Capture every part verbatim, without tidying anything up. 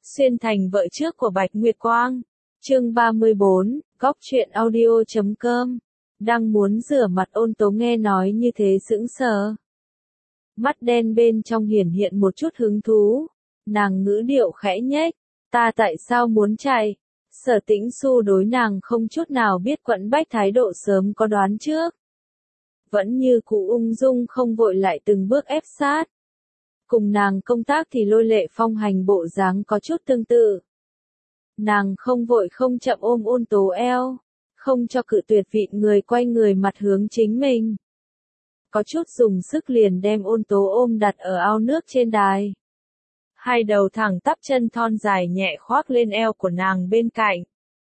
Xuyên thành vợ trước của Bạch Nguyệt Quang. Chương ba mươi bốn, góc truyện audio chấm com. Đang muốn rửa mặt Ôn Tố nghe nói như thế sững sờ. Mắt đen bên trong hiển hiện một chút hứng thú. Nàng ngữ điệu khẽ nhếch. Ta tại sao muốn chạy? Sở Tĩnh Xu đối nàng không chút nào biết quẫn bách thái độ sớm có đoán trước. Vẫn như cũ ung dung không vội lại từng bước ép sát. Cùng nàng công tác thì Lôi Lệ Phong hành bộ dáng có chút tương tự. Nàng không vội không chậm ôm Ôn Tố eo, không cho cự tuyệt vị người quay người mặt hướng chính mình. Có chút dùng sức liền đem Ôn Tố ôm đặt ở ao nước trên đài. Hai đầu thẳng tắp chân thon dài nhẹ khoác lên eo của nàng bên cạnh.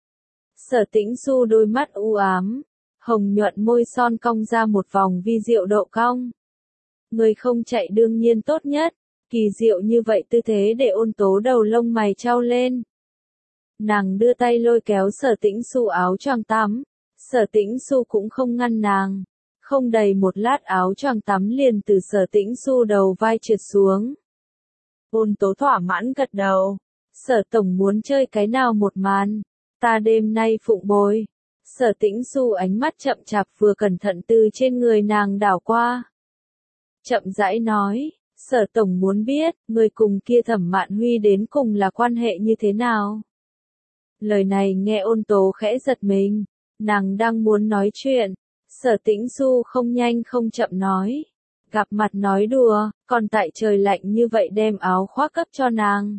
Sở Tĩnh Xu đôi mắt u ám, hồng nhuận môi son cong ra một vòng vi diệu độ cong. Người không chạy đương nhiên tốt nhất, kỳ diệu như vậy tư thế để Ôn Tố đầu lông mày trao lên. Nàng đưa tay lôi kéo Sở Tĩnh Xu áo choàng tắm, Sở Tĩnh Xu cũng không ngăn nàng. Không đầy một lát áo choàng tắm liền từ Sở Tĩnh Xu đầu vai trượt xuống. Ôn Tố thỏa mãn gật đầu. Sở tổng muốn chơi cái nào một màn, ta đêm nay phụng bồi. Sở Tĩnh Xu ánh mắt chậm chạp vừa cẩn thận từ trên người nàng đảo qua. Chậm rãi nói, Sở tổng muốn biết, người cùng kia Thẩm Mạn Huy đến cùng là quan hệ như thế nào. Lời này nghe Ôn Tố khẽ giật mình, nàng đang muốn nói chuyện. Sở Tĩnh Xu không nhanh không chậm nói. Gặp mặt nói đùa, còn tại trời lạnh như vậy đem áo khoác cấp cho nàng.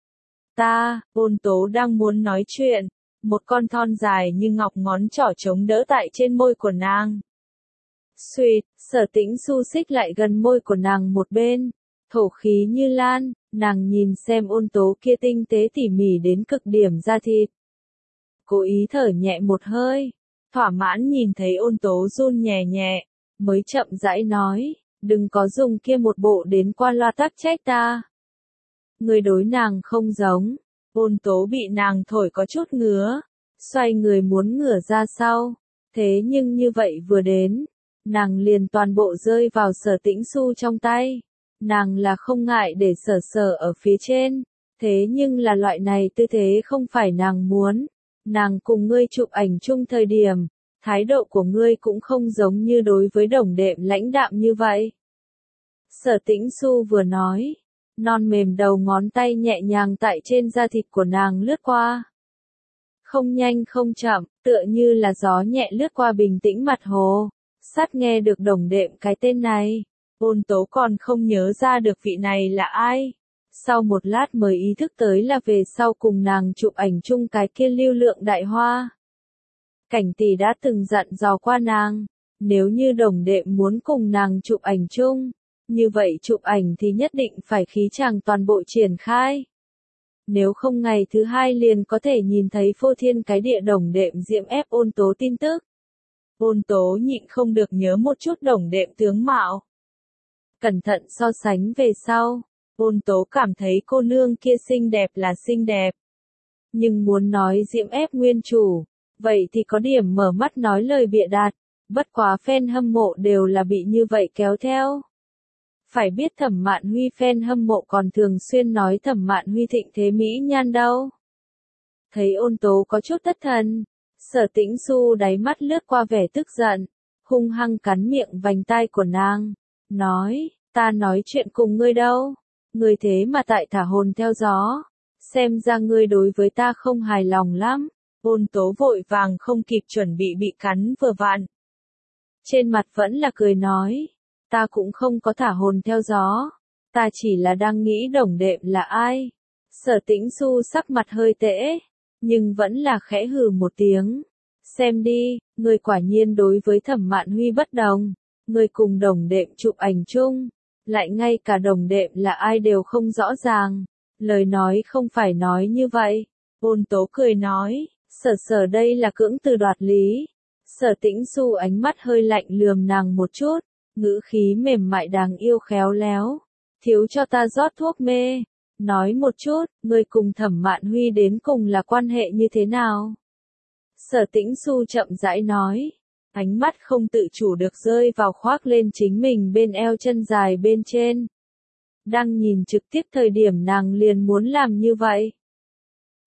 Ta, Ôn Tố đang muốn nói chuyện, một con thon dài như ngọc ngón trỏ chống đỡ tại trên môi của nàng. Xuyệt, Sở Tĩnh Xu xích lại gần môi của nàng một bên, thổ khí như lan, nàng nhìn xem Ôn Tố kia tinh tế tỉ mỉ đến cực điểm da thịt. Cố ý thở nhẹ một hơi, thỏa mãn nhìn thấy Ôn Tố run nhẹ nhẹ, mới chậm rãi nói. Đừng có dùng kia một bộ đến qua loa tắc trách ta. Người đối nàng không giống. Ôn Tố bị nàng thổi có chút ngứa. Xoay người muốn ngửa ra sau. Thế nhưng như vậy vừa đến. Nàng liền toàn bộ rơi vào Sở Tĩnh Xu trong tay. Nàng là không ngại để sở sở ở phía trên. Thế nhưng là loại này tư thế không phải nàng muốn. Nàng cùng ngươi chụp ảnh chung thời điểm. Thái độ của ngươi cũng không giống như đối với đồng đệm lãnh đạm như vậy. Sở Tĩnh Xu vừa nói, non mềm đầu ngón tay nhẹ nhàng tại trên da thịt của nàng lướt qua. Không nhanh không chậm, tựa như là gió nhẹ lướt qua bình tĩnh mặt hồ. Sát nghe được đồng đệm cái tên này, Ôn Tố còn không nhớ ra được vị này là ai. Sau một lát mới ý thức tới là về sau cùng nàng chụp ảnh chung cái kia lưu lượng đại hoa. Cảnh tỷ đã từng dặn dò qua nàng, nếu như đồng đệm muốn cùng nàng chụp ảnh chung, như vậy chụp ảnh thì nhất định phải khí chàng toàn bộ triển khai. Nếu không ngày thứ hai liền có thể nhìn thấy phô thiên cái địa đồng đệm diễm ép Ôn Tố tin tức. Ôn Tố nhịn không được nhớ một chút đồng đệm tướng mạo. Cẩn thận so sánh về sau, Ôn Tố cảm thấy cô nương kia xinh đẹp là xinh đẹp. Nhưng muốn nói diễm ép nguyên chủ, vậy thì có điểm mở mắt nói lời bịa đặt, bất quá fan hâm mộ đều là bị như vậy kéo theo. Phải biết Thẩm Mạn Huy fan hâm mộ còn thường xuyên nói Thẩm Mạn Huy thịnh thế mỹ nhan đâu. Thấy Ôn Tố có chút thất thần, Sở Tĩnh Xu đáy mắt lướt qua vẻ tức giận, hung hăng cắn miệng vành tai của nàng, nói, ta nói chuyện cùng ngươi đâu, ngươi thế mà tại thả hồn theo gió, xem ra ngươi đối với ta không hài lòng lắm. Ôn Tố vội vàng không kịp chuẩn bị bị cắn vừa vặn. Trên mặt vẫn là cười nói, ta cũng không có thả hồn theo gió, ta chỉ là đang nghĩ đồng đệm là ai. Sở Tĩnh Xu sắc mặt hơi tễ, nhưng vẫn là khẽ hừ một tiếng. Xem đi, người quả nhiên đối với Thẩm Mạn Huy bất đồng, người cùng đồng đệm chụp ảnh chung, lại ngay cả đồng đệm là ai đều không rõ ràng. Lời nói không phải nói như vậy. Ôn Tố cười nói, sở sở đây là cưỡng từ đoạt lý. Sở Tĩnh Xu ánh mắt hơi lạnh lườm nàng một chút, ngữ khí mềm mại đáng yêu khéo léo. Thiếu cho ta rót thuốc mê. Nói một chút, người cùng Thẩm Mạn Huy đến cùng là quan hệ như thế nào? Sở Tĩnh Xu chậm rãi nói, ánh mắt không tự chủ được rơi vào khoác lên chính mình bên eo chân dài bên trên. Đang nhìn trực tiếp thời điểm nàng liền muốn làm như vậy.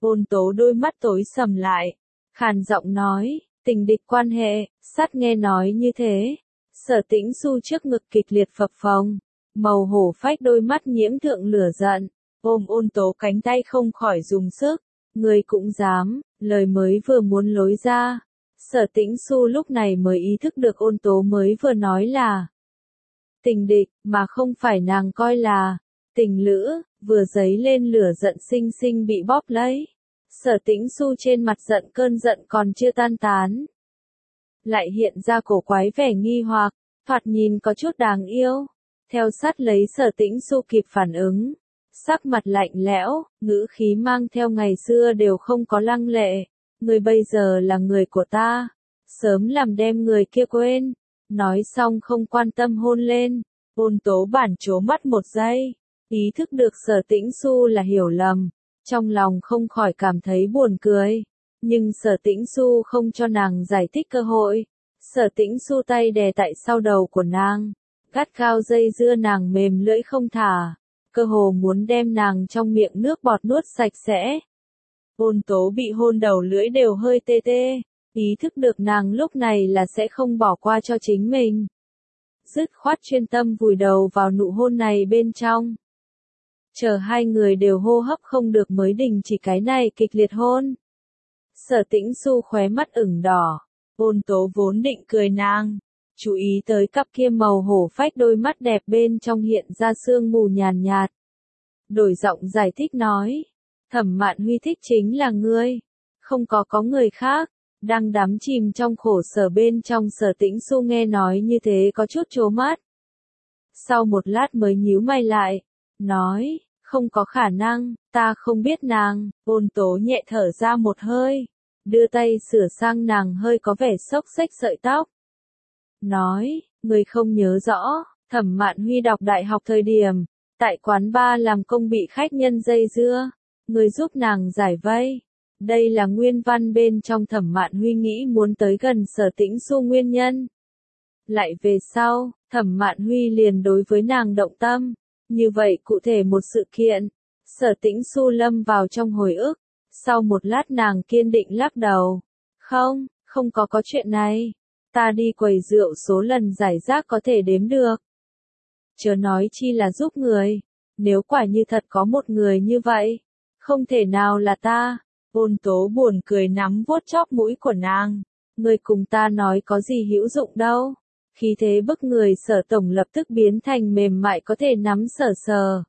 Ôn tố đôi mắt tối sầm lại, khàn giọng nói, tình địch quan hệ, sắt nghe nói như thế. Sở Tĩnh Xu trước ngực kịch liệt phập phồng, màu hổ phách đôi mắt nhiễm thượng lửa giận, ôm ôn tố cánh tay không khỏi dùng sức, người cũng dám, lời mới vừa muốn lối ra. Sở Tĩnh Xu lúc này mới ý thức được ôn tố mới vừa nói là tình địch, mà không phải nàng coi là tình lữ, vừa dấy lên lửa giận sinh sinh bị bóp lấy. Sở Tĩnh Xu trên mặt giận cơn giận còn chưa tan tán, lại hiện ra cổ quái vẻ nghi hoặc, thoạt nhìn có chút đáng yêu. Theo sát lấy Sở Tĩnh Xu kịp phản ứng, sắc mặt lạnh lẽo, ngữ khí mang theo ngày xưa đều không có lăng lệ. Người bây giờ là người của ta, sớm làm đem người kia quên. Nói xong không quan tâm hôn lên, ôn tố bản trố mắt một giây, ý thức được Sở Tĩnh Xu là hiểu lầm, trong lòng không khỏi cảm thấy buồn cười. Nhưng Sở Tĩnh Xu không cho nàng giải thích cơ hội. Sở Tĩnh Xu tay đè tại sau đầu của nàng, gắt gao dây dưa nàng mềm lưỡi không thả, cơ hồ muốn đem nàng trong miệng nước bọt nuốt sạch sẽ. Ôn tố bị hôn đầu lưỡi đều hơi tê tê, ý thức được nàng lúc này là sẽ không bỏ qua cho chính mình. Dứt khoát chuyên tâm vùi đầu vào nụ hôn này bên trong. Chờ hai người đều hô hấp không được mới đình chỉ cái này kịch liệt hôn. Sở Tĩnh Xu khóe mắt ửng đỏ, ôn tố vốn định cười nàng, chú ý tới cặp kia màu hổ phách đôi mắt đẹp bên trong hiện ra sương mù nhàn nhạt. Đổi giọng giải thích nói, Thẩm Mạn Huy thích chính là ngươi, không có có người khác. Đang đắm chìm trong khổ sở bên trong Sở Tĩnh Xu nghe nói như thế có chút trố mắt. Sau một lát mới nhíu mày lại, nói, không có khả năng, ta không biết nàng. Ôn tố nhẹ thở ra một hơi, đưa tay sửa sang nàng hơi có vẻ xốc xếch sợi tóc. Nói, người không nhớ rõ, Thẩm Mạn Huy đọc đại học thời điểm, tại quán bar làm công bị khách nhân dây dưa, người giúp nàng giải vây. Đây là nguyên văn bên trong Thẩm Mạn Huy nghĩ muốn tới gần Sở Tĩnh Xu nguyên nhân. Lại về sau, Thẩm Mạn Huy liền đối với nàng động tâm. Như vậy cụ thể một sự kiện, Sở Tĩnh Xu lâm vào trong hồi ức. Sau một lát nàng kiên định lắc đầu. Không, không có có chuyện này. Ta đi quầy rượu số lần giải rác có thể đếm được. Chớ nói chi là giúp người. Nếu quả như thật có một người như vậy, không thể nào là ta. Ôn tố buồn cười nắm vuốt chóp mũi của nàng. Người cùng ta nói có gì hữu dụng đâu. Khí thế bức người Sở tổng lập tức biến thành mềm mại có thể nắm sờ sờ.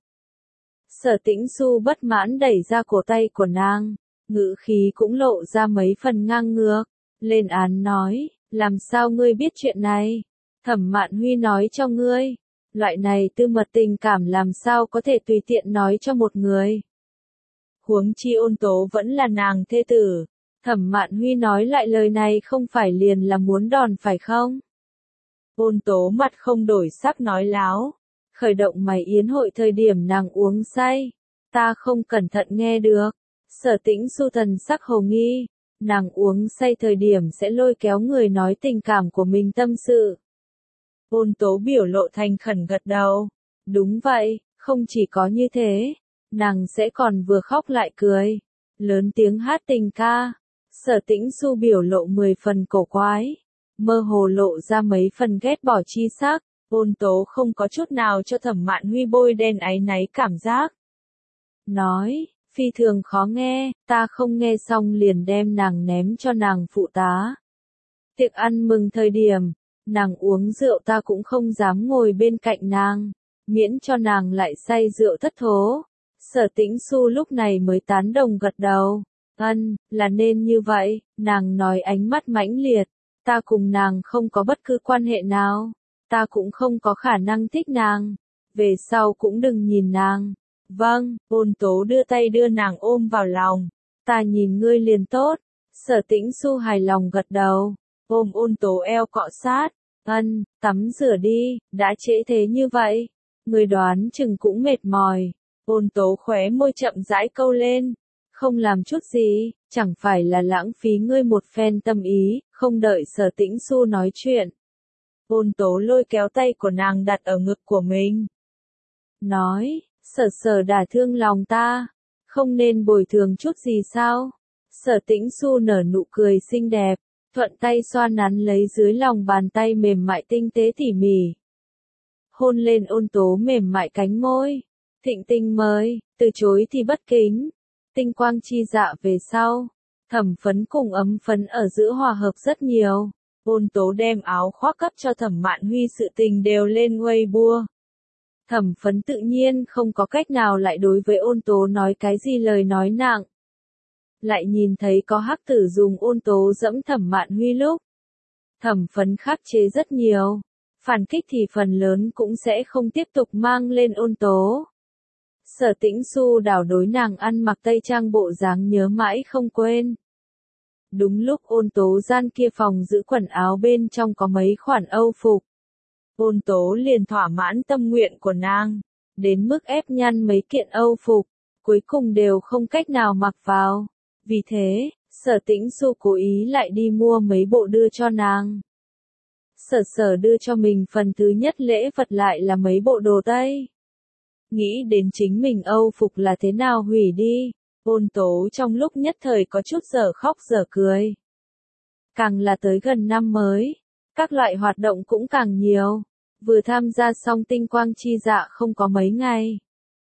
Sở Tĩnh Xu bất mãn đẩy ra cổ tay của nàng, ngữ khí cũng lộ ra mấy phần ngang ngược. Lên án nói, làm sao ngươi biết chuyện này? Thẩm Mạn Huy nói cho ngươi. Loại này tư mật tình cảm làm sao có thể tùy tiện nói cho một người. Huống chi ôn tố vẫn là nàng thê tử. Thẩm Mạn Huy nói lại lời này không phải liền là muốn đòn phải không? Ôn tố mặt không đổi sắc nói láo. Khởi động mày yến hội thời điểm nàng uống say. Ta không cẩn thận nghe được. Sở Tĩnh Xu thần sắc hồ nghi. Nàng uống say thời điểm sẽ lôi kéo người nói tình cảm của mình tâm sự. Ôn tố biểu lộ thành khẩn gật đầu. Đúng vậy, không chỉ có như thế. Nàng sẽ còn vừa khóc lại cười. Lớn tiếng hát tình ca. Sở Tĩnh Xu biểu lộ mười phần cổ quái. Mơ hồ lộ ra mấy phần ghét bỏ chi sắc. Ôn tố không có chút nào cho Thẩm Mạn Huy bôi đen áy náy cảm giác. Nói, phi thường khó nghe, ta không nghe xong liền đem nàng ném cho nàng phụ tá. Tiệc ăn mừng thời điểm, nàng uống rượu ta cũng không dám ngồi bên cạnh nàng, miễn cho nàng lại say rượu thất thố. Sở Tĩnh Xu lúc này mới tán đồng gật đầu. Ân, là nên như vậy, nàng nói ánh mắt mãnh liệt. Ta cùng nàng không có bất cứ quan hệ nào. Ta cũng không có khả năng thích nàng. Về sau cũng đừng nhìn nàng. Vâng, ôn tố đưa tay đưa nàng ôm vào lòng. Ta nhìn ngươi liền tốt. Sở Tĩnh Xu hài lòng gật đầu. Ôm ôn tố eo cọ sát. Ân, tắm rửa đi, đã trễ thế như vậy. Ngươi đoán chừng cũng mệt mỏi. Ôn tố khóe môi chậm rãi câu lên. Không làm chút gì, chẳng phải là lãng phí ngươi một phen tâm ý, không đợi Sở Tĩnh Xu nói chuyện. Ôn tố lôi kéo tay của nàng đặt ở ngực của mình. Nói, sở sở đả thương lòng ta. Không nên bồi thường chút gì sao? Sở Tĩnh Xu nở nụ cười xinh đẹp, thuận tay xoa nắn lấy dưới lòng bàn tay mềm mại tinh tế tỉ mỉ. Hôn lên Ôn Tố mềm mại cánh môi. Thịnh Tinh mới, từ chối thì bất kính. Tinh quang chi dạ về sau. Thẩm Phấn cùng Ấm Phấn ở giữa hòa hợp rất nhiều. Ôn Tố đem áo khoác cấp cho Thẩm Mạn Huy sự tình đều lên Weibo. Thẩm Phấn tự nhiên không có cách nào lại đối với Ôn Tố nói cái gì lời nói nặng. Lại nhìn thấy có hắc tử dùng Ôn Tố dẫm Thẩm Mạn Huy lúc. Thẩm Phấn khắc chế rất nhiều. Phản kích thì phần lớn cũng sẽ không tiếp tục mang lên Ôn Tố. Sở Tĩnh Xu đảo đối nàng ăn mặc tây trang bộ dáng nhớ mãi không quên. Đúng lúc Ôn Tố gian kia phòng giữ quần áo bên trong có mấy khoản Âu phục. Ôn Tố liền thỏa mãn tâm nguyện của nàng, đến mức ép nhăn mấy kiện Âu phục, cuối cùng đều không cách nào mặc vào. Vì thế, Sở Tĩnh Xu cố ý lại đi mua mấy bộ đưa cho nàng. Sở Sở đưa cho mình phần thứ nhất lễ vật lại là mấy bộ đồ Tây. Nghĩ đến chính mình Âu phục là thế nào hủy đi, Ôn Tố trong lúc nhất thời có chút dở khóc dở cười. Càng là tới gần năm mới, các loại hoạt động cũng càng nhiều. Vừa tham gia xong tinh quang chi dạ không có mấy ngày.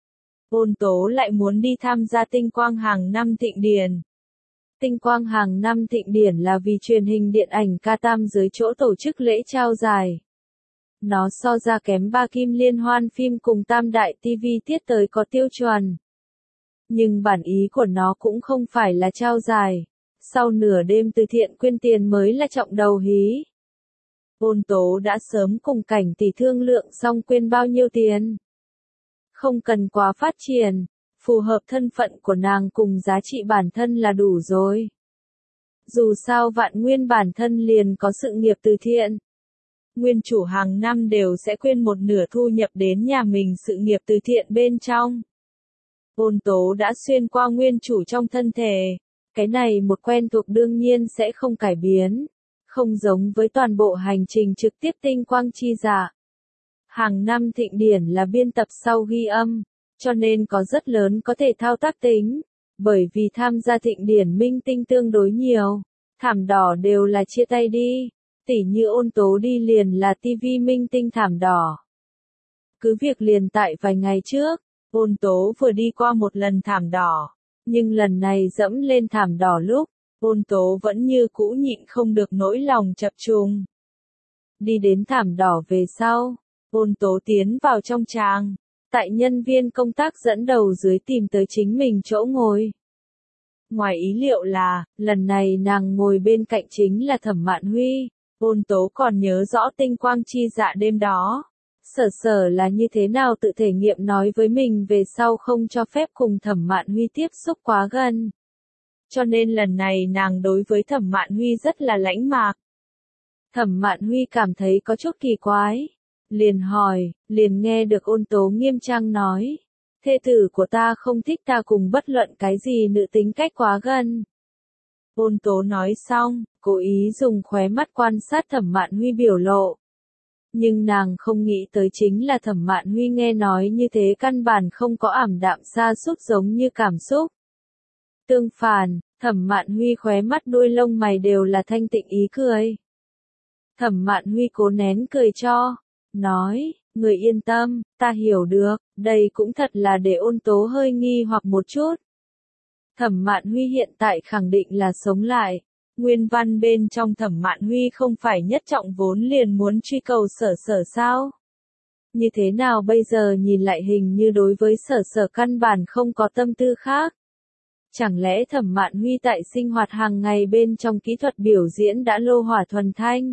Ôn Tố lại muốn đi tham gia tinh quang hàng năm thịnh điển. Tinh quang hàng năm thịnh điển là vì truyền hình điện ảnh ca tam giới chỗ tổ chức lễ trao giải. Nó so ra kém ba kim liên hoan phim cùng tam đại ti vi tiết tới có tiêu chuẩn. Nhưng bản ý của nó cũng không phải là trao giải. Sau nửa đêm từ thiện quyên tiền mới là trọng đầu hí. Ôn Tố đã sớm cùng Cảnh Tỷ thương lượng xong quyên bao nhiêu tiền. Không cần quá phát triển, phù hợp thân phận của nàng cùng giá trị bản thân là đủ rồi. Dù sao Vạn Nguyên bản thân liền có sự nghiệp từ thiện. Nguyên chủ hàng năm đều sẽ quyên một nửa thu nhập đến nhà mình sự nghiệp từ thiện bên trong. Ôn Tố đã xuyên qua nguyên chủ trong thân thể. Cái này một quen thuộc đương nhiên sẽ không cải biến. Không giống với toàn bộ hành trình trực tiếp tinh quang chi dạ. Hàng năm thịnh điển là biên tập sau ghi âm, cho nên có rất lớn có thể thao tác tính. Bởi vì tham gia thịnh điển minh tinh tương đối nhiều, thảm đỏ đều là chia tay đi. Tỉ như Ôn Tố đi liền là ti vi minh tinh thảm đỏ. Cứ việc liền tại vài ngày trước, Ôn Tố vừa đi qua một lần thảm đỏ, nhưng lần này dẫm lên thảm đỏ lúc, Ôn Tố vẫn như cũ nhịn không được nỗi lòng chập trùng. Đi đến thảm đỏ về sau, Ôn Tố tiến vào trong tràng, tại nhân viên công tác dẫn đầu dưới tìm tới chính mình chỗ ngồi. Ngoài ý liệu là, lần này nàng ngồi bên cạnh chính là Thẩm Mạn Huy. Ôn Tố còn nhớ rõ tinh quang chi dạ đêm đó. Sở Sở là như thế nào tự thể nghiệm nói với mình về sau không cho phép cùng Thẩm Mạn Huy tiếp xúc quá gần. Cho nên lần này nàng đối với Thẩm Mạn Huy rất là lãnh mạc. Thẩm Mạn Huy cảm thấy có chút kỳ quái. Liền hỏi, liền nghe được Ôn Tố nghiêm trang nói. Thê tử của ta không thích ta cùng bất luận cái gì nữ tính cách quá gần. Ôn Tố nói xong, cố ý dùng khóe mắt quan sát Thẩm Mạn Huy biểu lộ. Nhưng nàng không nghĩ tới chính là Thẩm Mạn Huy nghe nói như thế căn bản không có ảm đạm sa sút giống như cảm xúc. Tương phản, Thẩm Mạn Huy khóe mắt đuôi lông mày đều là thanh tịnh ý cười. Thẩm Mạn Huy cố nén cười cho, nói, người yên tâm, ta hiểu được, đây cũng thật là để Ôn Tố hơi nghi hoặc một chút. Thẩm Mạn Huy hiện tại khẳng định là sống lại. Nguyên văn bên trong Thẩm Mạn Huy không phải nhất trọng vốn liền muốn truy cầu Sở Sở sao? Như thế nào bây giờ nhìn lại hình như đối với Sở Sở căn bản không có tâm tư khác? Chẳng lẽ Thẩm Mạn Huy tại sinh hoạt hàng ngày bên trong kỹ thuật biểu diễn đã lô hỏa thuần thanh?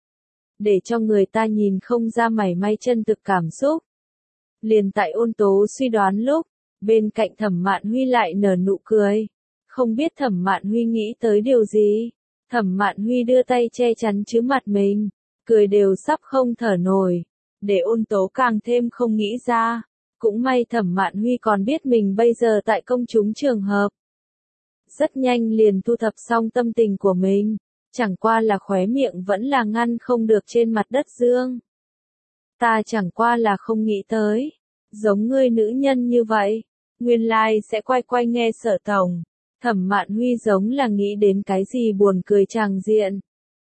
Để cho người ta nhìn không ra mảy may chân thực cảm xúc. Liền tại Ôn Tố suy đoán lúc, bên cạnh Thẩm Mạn Huy lại nở nụ cười. Không biết Thẩm Mạn Huy nghĩ tới điều gì? Thẩm Mạn Huy đưa tay che chắn trước mặt mình, cười đều sắp không thở nổi, để Ôn Tố càng thêm không nghĩ ra. Cũng may Thẩm Mạn Huy còn biết mình bây giờ tại công chúng trường hợp. Rất nhanh liền thu thập xong tâm tình của mình, chẳng qua là khóe miệng vẫn là ngăn không được trên mặt đất dương. Ta chẳng qua là không nghĩ tới, giống ngươi nữ nhân như vậy, Nguyên lai like sẽ quay quay nghe Sở tổng. Thẩm Mạn Huy giống là nghĩ đến cái gì buồn cười tràng diện.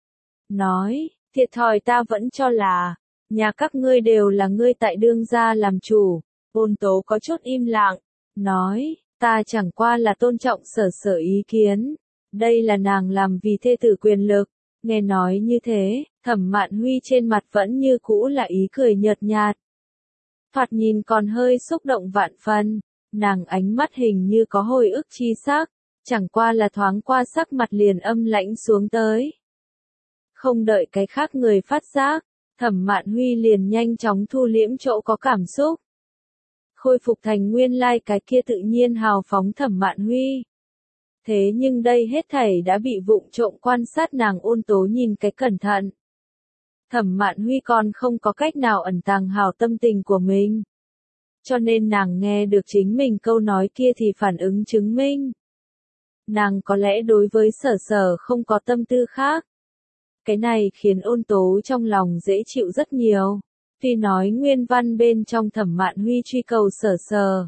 Nói, thiệt thòi ta vẫn cho là, nhà các ngươi đều là ngươi tại đương gia làm chủ. Ôn tố có chút im lặng, nói, ta chẳng qua là tôn trọng Sở Sở ý kiến. Đây là nàng làm vì thê tử quyền lực. Nghe nói như thế, Thẩm Mạn Huy trên mặt vẫn như cũ là ý cười nhợt nhạt. Thoạt nhìn còn hơi xúc động vạn phần, nàng ánh mắt hình như có hồi ức chi sắc, chẳng qua là thoáng qua sắc mặt liền âm lãnh xuống tới. Không đợi cái khác người phát giác, Thẩm Mạn Huy liền nhanh chóng thu liễm chỗ có cảm xúc. Khôi phục thành nguyên lai like cái kia tự nhiên hào phóng Thẩm Mạn Huy. Thế nhưng đây hết thảy đã bị vụng trộm quan sát nàng Ôn Tố nhìn cái cẩn thận. Thẩm Mạn Huy còn không có cách nào ẩn tàng hào tâm tình của mình. Cho nên nàng nghe được chính mình câu nói kia thì phản ứng chứng minh. Nàng có lẽ đối với Sở Sở không có tâm tư khác. Cái này khiến Ôn Tố trong lòng dễ chịu rất nhiều. Tuy nói nguyên văn bên trong Thẩm Mạn Huy truy cầu Sở Sở.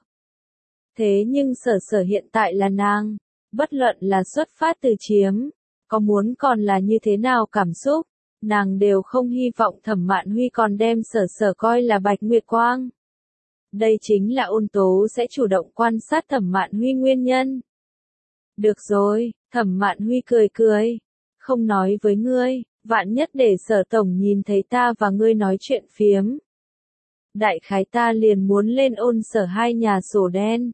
Thế nhưng Sở Sở hiện tại là nàng. Bất luận là xuất phát từ chiếm, có muốn còn là như thế nào cảm xúc, nàng đều không hy vọng Thẩm Mạn Huy còn đem Sở Sở coi là Bạch Nguyệt Quang. Đây chính là Ôn Tố sẽ chủ động quan sát Thẩm Mạn Huy nguyên nhân. Được rồi, Thẩm Mạn Huy cười cười, không nói với ngươi, vạn nhất để Sở tổng nhìn thấy ta và ngươi nói chuyện phiếm. Đại khái ta liền muốn lên Ôn Sở hai nhà sổ đen.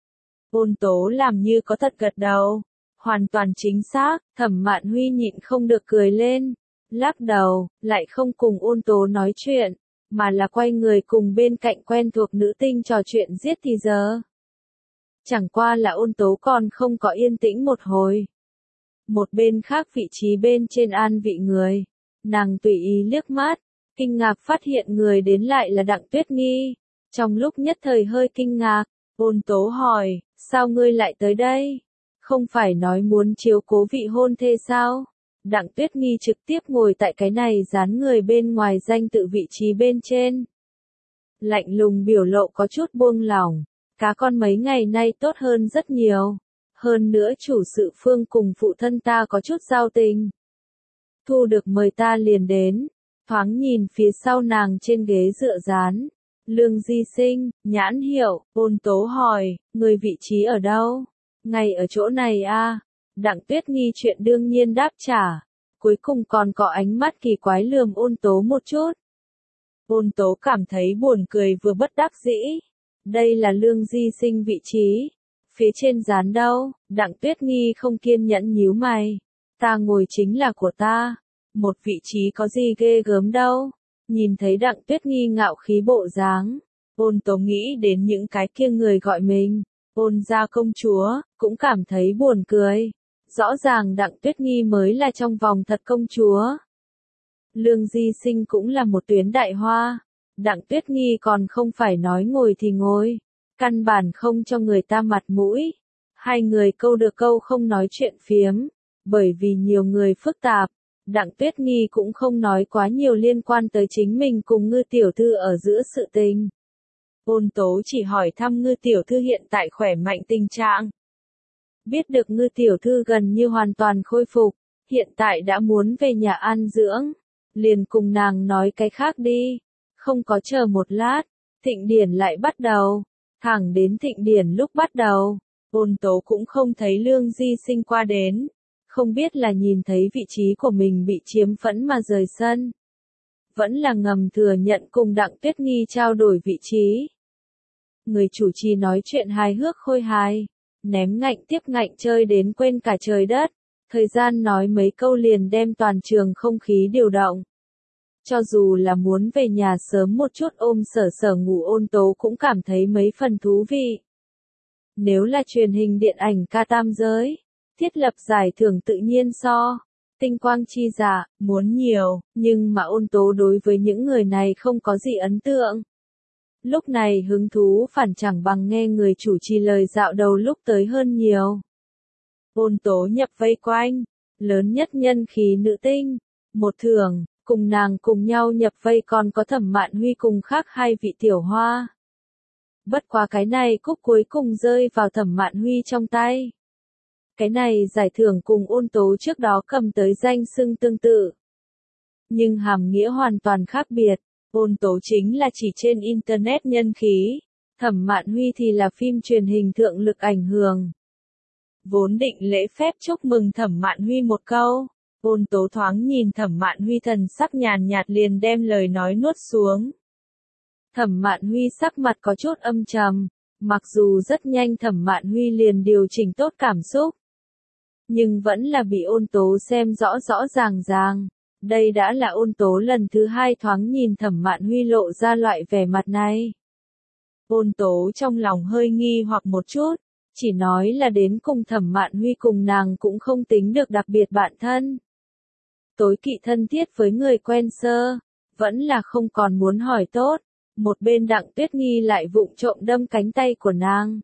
Ôn Tố làm như có thật gật đầu, hoàn toàn chính xác, Thẩm Mạn Huy nhịn không được cười lên, lắc đầu, lại không cùng Ôn Tố nói chuyện, mà là quay người cùng bên cạnh quen thuộc nữ tinh trò chuyện giết thì giờ. Chẳng qua là Ôn Tố còn không có yên tĩnh một hồi. Một bên khác vị trí bên trên an vị người, nàng tùy ý liếc mắt, kinh ngạc phát hiện người đến lại là Đặng Tuyết Nghi, trong lúc nhất thời hơi kinh ngạc, Ôn Tố hỏi, sao ngươi lại tới đây? Không phải nói muốn chiếu cố vị hôn thê sao? Đặng Tuyết Nghi trực tiếp ngồi tại cái này dán người bên ngoài danh tự vị trí bên trên. Lạnh lùng biểu lộ có chút buông lỏng, cá con mấy ngày nay tốt hơn rất nhiều. Hơn nữa chủ sự Phương cùng phụ thân ta có chút giao tình. Thu được mời ta liền đến, thoáng nhìn phía sau nàng trên ghế dựa dán. Lương Di Sinh, nhãn hiệu, Ôn Tố hỏi, người vị trí ở đâu? Ngay ở chỗ này a. Đặng Tuyết Nghi chuyện đương nhiên đáp trả. Cuối cùng còn có ánh mắt kỳ quái lườm Ôn Tố một chút. Ôn Tố cảm thấy buồn cười vừa bất đắc dĩ. Đây là Lương Di Sinh vị trí. Phía trên dán đâu? Đặng Tuyết Nghi không kiên nhẫn nhíu mày. Ta ngồi chính là của ta. Một vị trí có gì ghê gớm đâu. Nhìn thấy Đặng Tuyết Nghi ngạo khí bộ dáng, Ôn Tố nghĩ đến những cái kia người gọi mình, Ôn gia công chúa, cũng cảm thấy buồn cười. Rõ ràng Đặng Tuyết Nghi mới là trong vòng thật công chúa. Lương Di Sinh cũng là một tuyến đại hoa. Đặng Tuyết Nghi còn không phải nói ngồi thì ngồi, căn bản không cho người ta mặt mũi. Hai người câu được câu không nói chuyện phiếm, bởi vì nhiều người phức tạp. Đặng Tuyết Nghi cũng không nói quá nhiều liên quan tới chính mình cùng Ngư tiểu thư ở giữa sự tình. Ôn Tố chỉ hỏi thăm Ngư tiểu thư hiện tại khỏe mạnh tình trạng. Biết được Ngư tiểu thư gần như hoàn toàn khôi phục, hiện tại đã muốn về nhà an dưỡng, liền cùng nàng nói cái khác đi. Không có chờ một lát, thịnh điển lại bắt đầu. Thẳng đến thịnh điển lúc bắt đầu, Ôn Tố cũng không thấy Lương Di Sinh qua đến. Không biết là nhìn thấy vị trí của mình bị chiếm phẫn mà rời sân. Vẫn là ngầm thừa nhận cùng Đặng Tuyết Nghi trao đổi vị trí. Người chủ trì nói chuyện hài hước khôi hài, ném ngạnh tiếp ngạnh chơi đến quên cả trời đất. Thời gian nói mấy câu liền đem toàn trường không khí điều động. Cho dù là muốn về nhà sớm một chút ôm Sở Sở ngủ Ôn Tố cũng cảm thấy mấy phần thú vị. Nếu là truyền hình điện ảnh ca tam giới, thiết lập giải thưởng tự nhiên so, tinh quang chi dạ, muốn nhiều, nhưng mà Ôn Tố đối với những người này không có gì ấn tượng. Lúc này hứng thú phản chẳng bằng nghe người chủ trì lời dạo đầu lúc tới hơn nhiều. Ôn Tố nhập vây quanh, lớn nhất nhân khí nữ tinh, một thường, cùng nàng cùng nhau nhập vây còn có Thẩm Mạn Huy cùng khác hai vị tiểu hoa. Bất quá cái này cúp cuối cùng rơi vào Thẩm Mạn Huy trong tay. Cái này giải thưởng cùng Ôn Tố trước đó cầm tới danh xưng tương tự. Nhưng hàm nghĩa hoàn toàn khác biệt. Ôn Tố chính là chỉ trên Internet nhân khí. Thẩm Mạn Huy thì là phim truyền hình thượng lực ảnh hưởng. Vốn định lễ phép chúc mừng Thẩm Mạn Huy một câu. Ôn Tố thoáng nhìn Thẩm Mạn Huy thần sắc nhàn nhạt liền đem lời nói nuốt xuống. Thẩm Mạn Huy sắc mặt có chút âm trầm. Mặc dù rất nhanh Thẩm Mạn Huy liền điều chỉnh tốt cảm xúc. Nhưng vẫn là bị Ôn Tố xem rõ rõ ràng ràng. Đây đã là Ôn Tố lần thứ hai thoáng nhìn Thẩm Mạn Huy lộ ra loại vẻ mặt này. Ôn Tố trong lòng hơi nghi hoặc một chút, chỉ nói là đến cùng Thẩm Mạn Huy cùng nàng cũng không tính được đặc biệt bạn thân. Tối kỵ thân thiết với người quen sơ, vẫn là không còn muốn hỏi tốt, một bên Đặng Tuyết Nghi lại vụng trộm đâm cánh tay của nàng.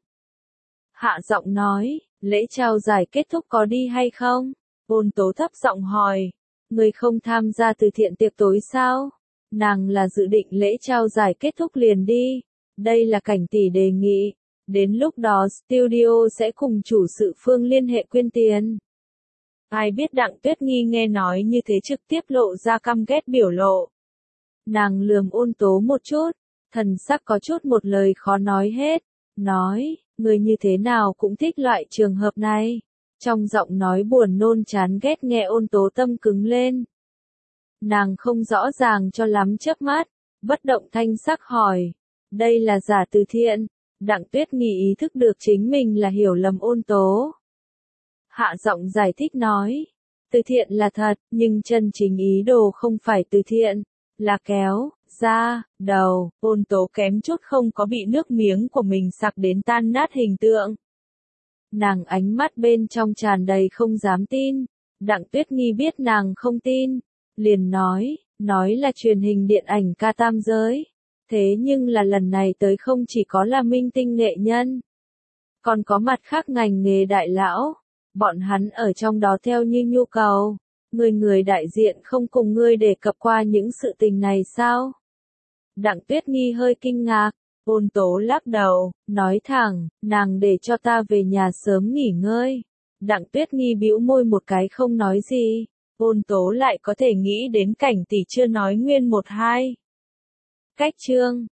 Hạ giọng nói, lễ trao giải kết thúc có đi hay không? Ôn Tố thấp giọng hỏi, người không tham gia từ thiện tiệc tối sao? Nàng là dự định lễ trao giải kết thúc liền đi. Đây là Cảnh tỷ đề nghị. Đến lúc đó studio sẽ cùng chủ sự phương liên hệ quyên tiền. Ai biết Đặng Tuyết Nghi nghe nói như thế trực tiếp lộ ra căm ghét biểu lộ. Nàng lườm Ôn Tố một chút, thần sắc có chút một lời khó nói hết. Nói, người như thế nào cũng thích loại trường hợp này. Trong giọng nói buồn nôn chán ghét nghe Ôn Tố tâm cứng lên. Nàng không rõ ràng cho lắm chớp mắt, bất động thanh sắc hỏi. Đây là giả từ thiện. Đặng Tuyết Nghi ý thức được chính mình là hiểu lầm Ôn Tố. Hạ giọng giải thích nói. Từ thiện là thật, nhưng chân chính ý đồ không phải từ thiện, là kéo ra đầu. Ôn Tố kém chút không có bị nước miếng của mình sặc đến tan nát hình tượng. Nàng ánh mắt bên trong tràn đầy không dám tin. Đặng Tuyết Nghi biết nàng không tin, liền nói, nói là truyền hình điện ảnh ca tam giới. Thế nhưng là lần này tới không chỉ có là minh tinh nghệ nhân, còn có mặt khác ngành nghề đại lão. Bọn hắn ở trong đó theo như nhu cầu. Người người đại diện không cùng ngươi đề cập qua những sự tình này sao? Đặng Tuyết Nghi hơi kinh ngạc. Ôn Tố lắc đầu, nói thẳng, nàng để cho ta về nhà sớm nghỉ ngơi. Đặng Tuyết Nghi bĩu môi một cái không nói gì. Ôn Tố lại có thể nghĩ đến Cảnh tỷ chưa nói nguyên một hai. Cách chương